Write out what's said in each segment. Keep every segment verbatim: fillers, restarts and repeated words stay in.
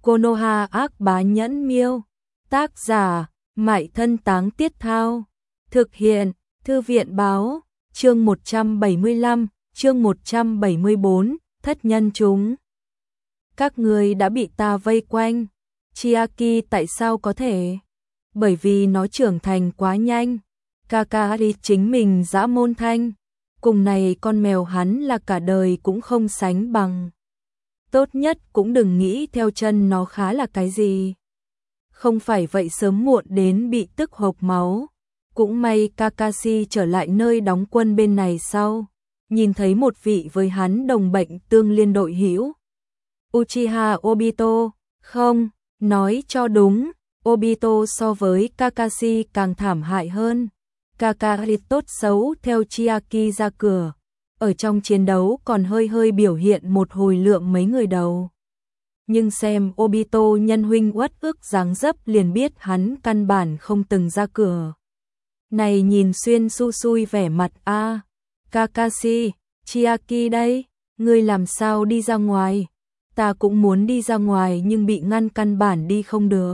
Konoha ác bá nhẫn miêu. Tác giả, Mại Thân Táng Tiết Thao. Thực hiện, Thư viện báo, chương một trăm bảy mươi lăm, chương một trăm bảy mươi bốn, thất nhân chúng. Các người đã bị ta vây quanh. Chiaki tại sao có thể? Bởi vì nó trưởng thành quá nhanh. Kakashi chính mình dã môn thanh. Cùng này con mèo hắn là cả đời cũng không sánh bằng. Tốt nhất cũng đừng nghĩ theo chân nó khá là cái gì. Không phải vậy sớm muộn đến bị tức hộc máu. Cũng may Kakashi trở lại nơi đóng quân bên này sau. Nhìn thấy một vị với hắn đồng bệnh tương liên đội hữu. Uchiha Obito, không, nói cho đúng, Obito so với Kakashi càng thảm hại hơn. Kakashi tốt xấu theo Chiaki ra cửa. Ở trong chiến đấu còn hơi hơi biểu hiện một hồi lượng mấy người đầu. Nhưng xem Obito nhân huynh uất ức dáng dấp liền biết hắn căn bản không từng ra cửa. Này nhìn xuyên su xui vẻ mặt a à, Kakashi, Chiaki đây, ngươi làm sao đi ra ngoài? Ta cũng muốn đi ra ngoài nhưng bị ngăn căn bản đi không được.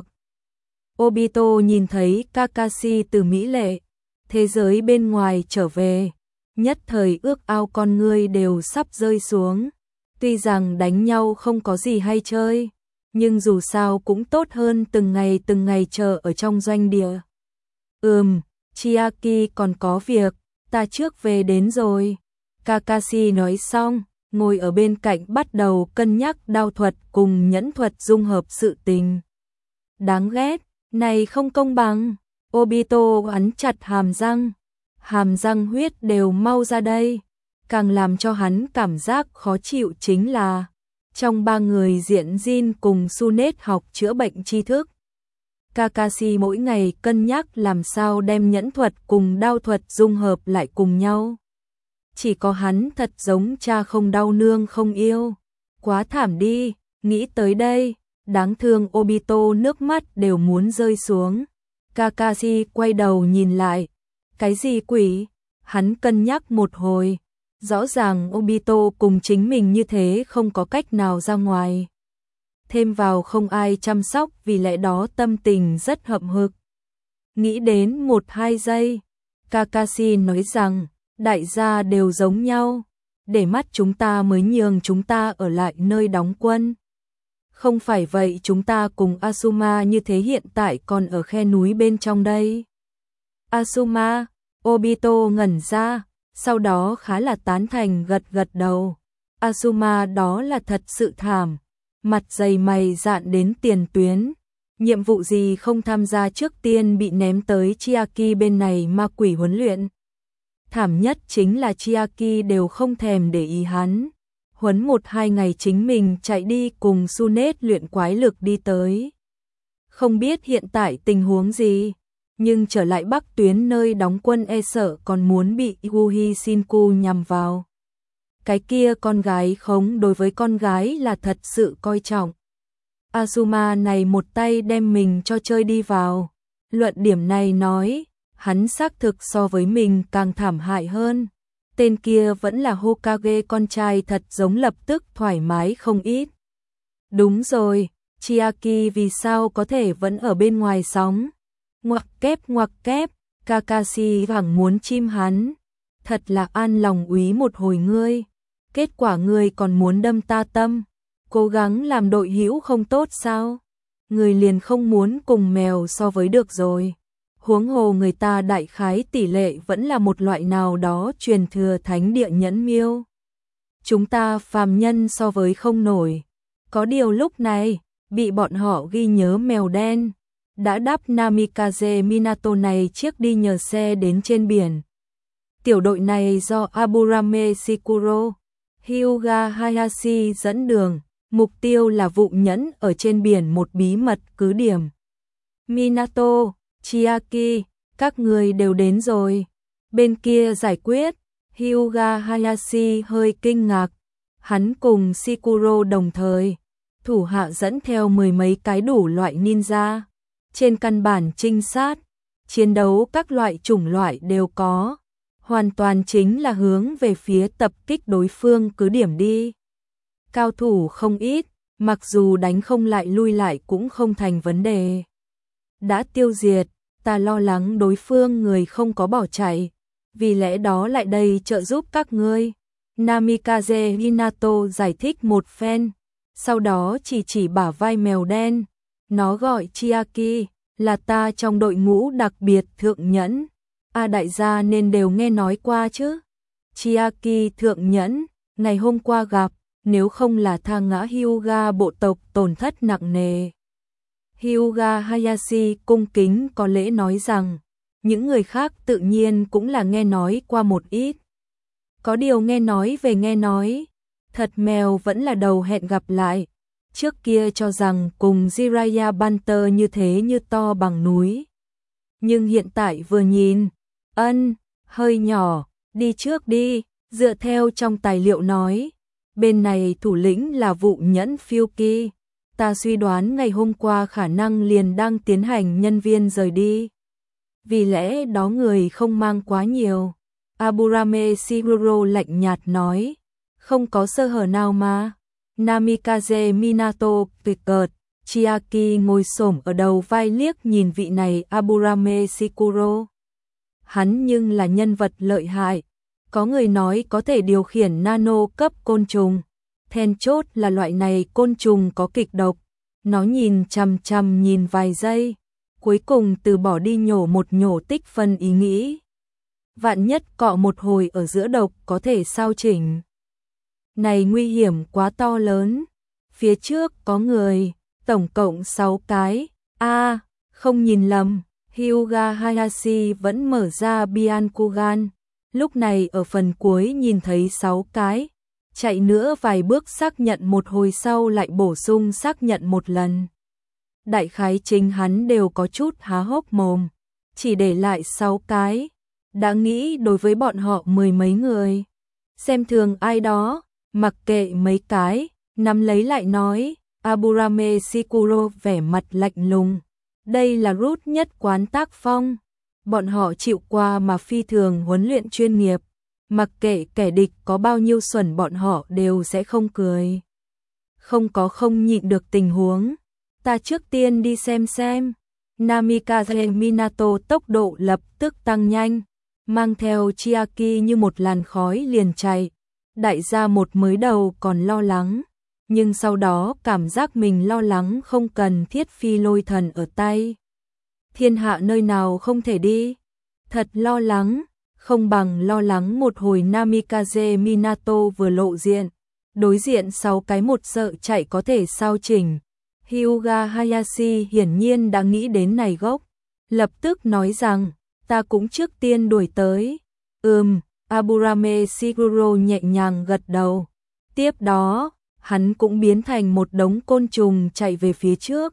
Obito nhìn thấy Kakashi từ mỹ lệ, thế giới bên ngoài trở về. Nhất thời ước ao con ngươi đều sắp rơi xuống. Tuy rằng đánh nhau không có gì hay chơi, nhưng dù sao cũng tốt hơn từng ngày từng ngày chờ ở trong doanh địa. Ừm, Chiaki còn có việc, ta trước về đến rồi. Kakashi nói xong, ngồi ở bên cạnh bắt đầu cân nhắc đao thuật cùng nhẫn thuật dung hợp sự tình. Đáng ghét, này không công bằng. Obito ấn chặt hàm răng. Hàm răng huyết đều mau ra đây. Càng làm cho hắn cảm giác khó chịu chính là trong ba người diện Jin cùng Sunet học chữa bệnh tri thức. Kakashi mỗi ngày cân nhắc làm sao đem nhẫn thuật cùng đao thuật dung hợp lại cùng nhau. Chỉ có hắn thật giống cha không đau nương không yêu. Quá thảm đi, nghĩ tới đây, đáng thương Obito nước mắt đều muốn rơi xuống. Kakashi quay đầu nhìn lại. Cái gì quỷ? Hắn cân nhắc một hồi. Rõ ràng Obito cùng chính mình như thế không có cách nào ra ngoài. Thêm vào không ai chăm sóc vì lẽ đó tâm tình rất hậm hực. Nghĩ đến một hai giây, Kakashi nói rằng, đại gia đều giống nhau, để mắt chúng ta mới nhường chúng ta ở lại nơi đóng quân. Không phải vậy chúng ta cùng Asuma như thế hiện tại còn ở khe núi bên trong đây. Asuma, Obito ngẩn ra, sau đó khá là tán thành gật gật đầu. Asuma đó là thật sự thảm, mặt dày mày dạn đến tiền tuyến. Nhiệm vụ gì không tham gia trước tiên bị ném tới Chiaki bên này ma quỷ huấn luyện. Thảm nhất chính là Chiaki đều không thèm để ý hắn. Huấn một hai ngày chính mình chạy đi cùng Sunet luyện quái lực đi tới. Không biết hiện tại tình huống gì, nhưng trở lại Bắc tuyến nơi đóng quân e sợ còn muốn bị Yuhi Shinku nhằm vào. Cái kia con gái khống đối với con gái là thật sự coi trọng. Asuma này một tay đem mình cho chơi đi vào. Luận điểm này nói, hắn xác thực so với mình càng thảm hại hơn. Tên kia vẫn là Hokage con trai thật giống lập tức thoải mái không ít. Đúng rồi, Chiaki vì sao có thể vẫn ở bên ngoài sóng? Ngoặc kép ngoặc kép, Kakashi hằng muốn chim hắn. Thật là an lòng úy một hồi ngươi. Kết quả ngươi còn muốn đâm ta tâm. Cố gắng làm đội hữu không tốt sao? Người liền không muốn cùng mèo so với được rồi. Huống hồ người ta đại khái tỷ lệ vẫn là một loại nào đó truyền thừa thánh địa nhẫn miêu. Chúng ta phàm nhân so với không nổi. Có điều lúc này, bị bọn họ ghi nhớ mèo đen. Đã đáp Namikaze Minato này chiếc đi nhờ xe đến trên biển. Tiểu đội này do Aburame Shikuro, Hyuga Hayashi dẫn đường, mục tiêu là vụng nhẫn ở trên biển một bí mật cứ điểm. Minato, Chiaki, các người đều đến rồi. Bên kia giải quyết, Hyuga Hayashi hơi kinh ngạc. Hắn cùng Shikuro đồng thời, thủ hạ dẫn theo mười mấy cái đủ loại ninja. Trên căn bản trinh sát, chiến đấu các loại chủng loại đều có, hoàn toàn chính là hướng về phía tập kích đối phương cứ điểm đi. Cao thủ không ít, mặc dù đánh không lại lui lại cũng không thành vấn đề. Đã tiêu diệt, ta lo lắng đối phương người không có bỏ chạy, vì lẽ đó lại đây trợ giúp các ngươi. Namikaze Minato giải thích một phen, sau đó chỉ chỉ bả vai mèo đen, nó gọi Chiaki, là ta trong đội ngũ đặc biệt thượng nhẫn. A đại gia nên đều nghe nói qua chứ. Chiaki thượng nhẫn, ngày hôm qua gặp, nếu không là tha ngã Hyuga bộ tộc tổn thất nặng nề. Hyuga Hayashi cung kính có lễ nói rằng, những người khác tự nhiên cũng là nghe nói qua một ít. Có điều nghe nói về nghe nói, thật mèo vẫn là đầu hẹn gặp lại. Trước kia cho rằng cùng Jiraiya Banter như thế như to bằng núi. Nhưng hiện tại vừa nhìn, ân, hơi nhỏ, đi trước đi, dựa theo trong tài liệu nói. Bên này thủ lĩnh là vụ nhẫn Fyuki, ta suy đoán ngày hôm qua khả năng liền đang tiến hành nhân viên rời đi. Vì lẽ đó người không mang quá nhiều. Aburame Shiguro lạnh nhạt nói, không có sơ hở nào mà. Namikaze Minato tuyệt cợt, Chiaki ngồi xổm ở đầu vai liếc nhìn vị này Aburame Shiguro. Hắn nhưng là nhân vật lợi hại, có người nói có thể điều khiển nano cấp côn trùng. Then chốt là loại này côn trùng có kịch độc, nó nhìn chằm chằm nhìn vài giây, cuối cùng từ bỏ đi nhổ một nhổ tích phân ý nghĩ. Vạn nhất cọ một hồi ở giữa độc có thể sao chỉnh. Này nguy hiểm quá to lớn, phía trước có người, tổng cộng sáu cái, a à, không nhìn lầm, Hyuga Hayashi vẫn mở ra Byakugan, lúc này ở phần cuối nhìn thấy sáu cái, chạy nữa vài bước xác nhận một hồi sau lại bổ sung xác nhận một lần. Đại khái chính hắn đều có chút há hốc mồm, chỉ để lại sáu cái, đã nghĩ đối với bọn họ mười mấy người. Xem thường ai đó, mặc kệ mấy cái, nắm lấy lại nói, Aburame Shiguro vẻ mặt lạnh lùng. Đây là root nhất quán tác phong, bọn họ chịu qua mà phi thường huấn luyện chuyên nghiệp, mặc kệ kẻ địch có bao nhiêu xuẩn bọn họ đều sẽ không cười. Không có không nhịn được tình huống, ta trước tiên đi xem xem. Namikaze Minato tốc độ lập tức tăng nhanh, mang theo Chiaki như một làn khói liền chạy. Đại gia một mới đầu còn lo lắng, nhưng sau đó cảm giác mình lo lắng không cần thiết phi lôi thần ở tay. Thiên hạ nơi nào không thể đi, thật lo lắng, không bằng lo lắng một hồi. Namikaze Minato vừa lộ diện, đối diện sáu cái một sợ chạy có thể sao chỉnh. Hyuga Hayashi hiển nhiên đã nghĩ đến này gốc, lập tức nói rằng, ta cũng trước tiên đuổi tới. Ừm, Aburame Shiguro nhẹ nhàng gật đầu. Tiếp đó, hắn cũng biến thành một đống côn trùng chạy về phía trước.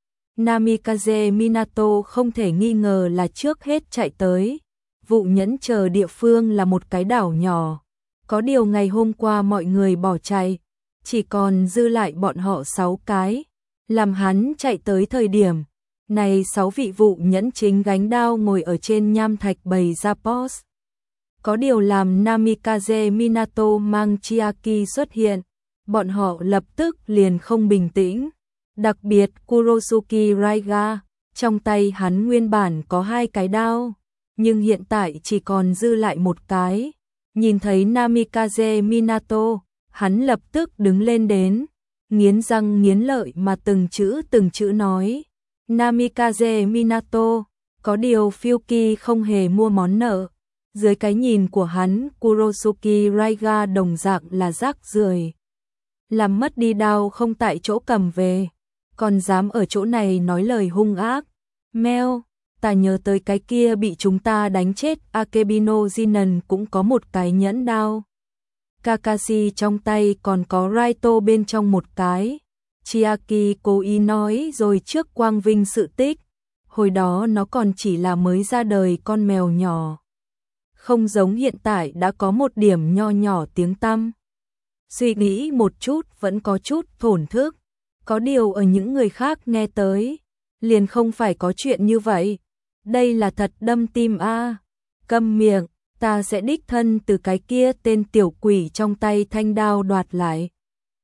Namikaze Minato không thể nghi ngờ là trước hết chạy tới. Vụ nhẫn chờ địa phương là một cái đảo nhỏ. Có điều ngày hôm qua mọi người bỏ chạy, chỉ còn dư lại bọn họ sáu cái. Làm hắn chạy tới thời điểm này, sáu vị vụ nhẫn chính gánh đao ngồi ở trên nham thạch bày ra pose. Có điều làm Namikaze Minato mang Chiaki xuất hiện, bọn họ lập tức liền không bình tĩnh. Đặc biệt Kurosuke Raiga, trong tay hắn nguyên bản có hai cái đao, nhưng hiện tại chỉ còn dư lại một cái. Nhìn thấy Namikaze Minato, hắn lập tức đứng lên đến, nghiến răng nghiến lợi mà từng chữ từng chữ nói. Namikaze Minato, có điều Fyuki không hề mua món nợ. Dưới cái nhìn của hắn, Kurosuke Raiga đồng dạng là rác rưởi, làm mất đi đao không tại chỗ cầm về, còn dám ở chỗ này nói lời hung ác. Meo, ta nhớ tới cái kia bị chúng ta đánh chết Akebino Jinan cũng có một cái nhẫn đao. Kakashi trong tay còn có Raito bên trong một cái. Chiaki cố ý nói rồi trước quang vinh sự tích, hồi đó nó còn chỉ là mới ra đời con mèo nhỏ, không giống hiện tại đã có một điểm nho nhỏ tiếng tăm. Suy nghĩ một chút vẫn có chút thổn thức, có điều ở những người khác nghe tới, liền không phải có chuyện như vậy. Đây là thật đâm tim a. À. Câm miệng, ta sẽ đích thân từ cái kia tên tiểu quỷ trong tay thanh đao đoạt lại.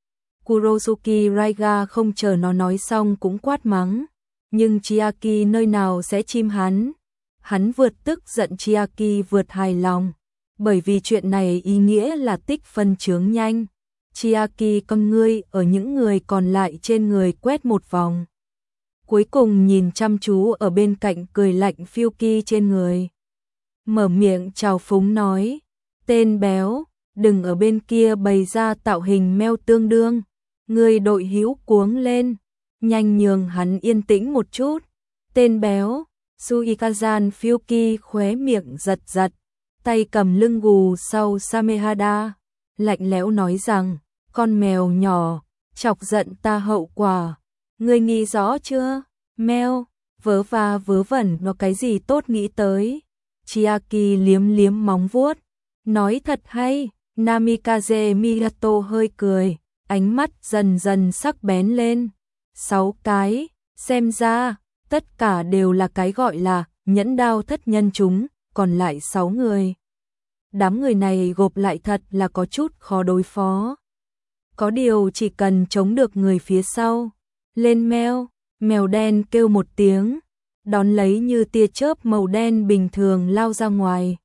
Kurosuke Raiga không chờ nó nói xong cũng quát mắng, nhưng Chiaki nơi nào sẽ chim hắn. Hắn vượt tức giận, Chiaki vượt hài lòng, bởi vì chuyện này ý nghĩa là tích phân chướng nhanh. Chiaki con ngươi ở những người còn lại trên người quét một vòng. Cuối cùng nhìn chăm chú ở bên cạnh cười lạnh Fyuki trên người. Mở miệng trào phúng nói, tên béo, đừng ở bên kia bày ra tạo hình meo tương đương. Người đội hữu cuống lên, nhanh nhường hắn yên tĩnh một chút. Tên béo, Suikazan Fyuki khóe miệng giật giật, tay cầm lưng gù sau Samehada, lạnh lẽo nói rằng, con mèo nhỏ, chọc giận ta hậu quả. Ngươi nghĩ rõ chưa? Mèo, vớ va vớ vẩn nó cái gì tốt nghĩ tới. Chiaki liếm liếm móng vuốt, nói thật hay. Namikaze Miyato hơi cười, ánh mắt dần dần sắc bén lên. Sáu cái, xem ra, tất cả đều là cái gọi là nhẫn đao thất nhân chúng, còn lại sáu người. Đám người này gộp lại thật là có chút khó đối phó. Có điều chỉ cần chống được người phía sau. Lên mèo, mèo đen kêu một tiếng, đón lấy như tia chớp màu đen bình thường lao ra ngoài.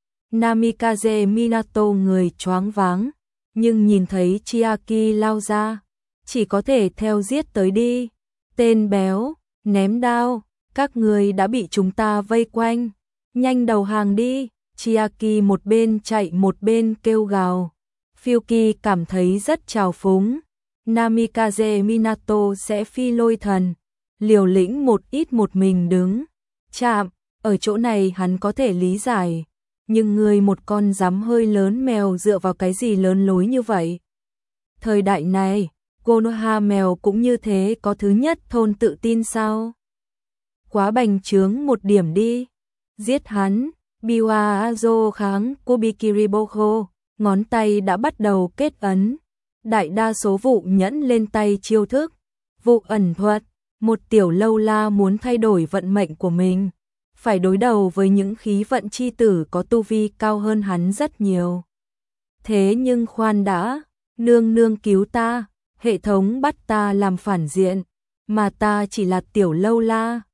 Namikaze Minato người choáng váng, nhưng nhìn thấy Chiaki lao ra, chỉ có thể theo giết tới đi. Tên béo, ném đao, các người đã bị chúng ta vây quanh, nhanh đầu hàng đi. Chiaki một bên chạy một bên kêu gào. Fyuki cảm thấy rất trào phúng. Namikaze Minato sẽ phi lôi thần, liều lĩnh một ít một mình đứng chạm, ở chỗ này hắn có thể lý giải, nhưng người một con rắm hơi lớn mèo dựa vào cái gì lớn lối như vậy? Thời đại này, Konoha mèo cũng như thế, có thứ nhất thôn tự tin sao? Quá bành trướng một điểm đi. Giết hắn. Biwa Azo kháng Kubikiriboko, ngón tay đã bắt đầu kết ấn. Đại đa số vụ nhẫn lên tay chiêu thức, vụ ẩn thuật, một tiểu lâu la muốn thay đổi vận mệnh của mình, phải đối đầu với những khí vận chi tử có tu vi cao hơn hắn rất nhiều. Thế nhưng khoan đã, nương nương cứu ta, hệ thống bắt ta làm phản diện, mà ta chỉ là tiểu lâu la.